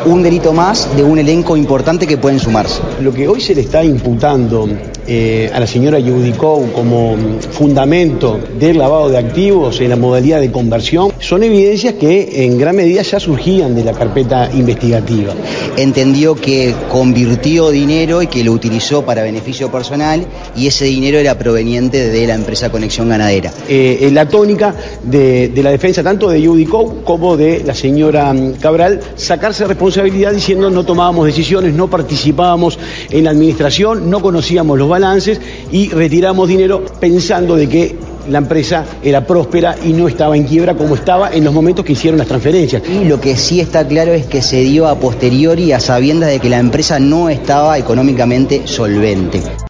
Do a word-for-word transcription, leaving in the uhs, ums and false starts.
un delito más de un elenco importante que pueden sumarse. Lo que hoy se le está imputando eh, a la señora Yudicou como fundamento del lavado de activos en la modalidad de conversión son evidencias que en gran medida ya surgían de la carpeta investigativa. Entendió que convirtió dinero y que lo utilizó para beneficio personal y ese dinero era proveniente de la empresa Conexión Ganadera. Eh, la tónica de, de la defensa tanto de Yudicou como de la señora Cabral, sacarse responsabilidad diciendo no tomábamos decisiones, no participábamos en la administración, no conocíamos los balances y retiramos dinero pensando de que la empresa era próspera y no estaba en quiebra como estaba en los momentos que hicieron las transferencias. Y lo que sí está claro es que se dio a posteriori a sabiendas de que la empresa no estaba económicamente solvente.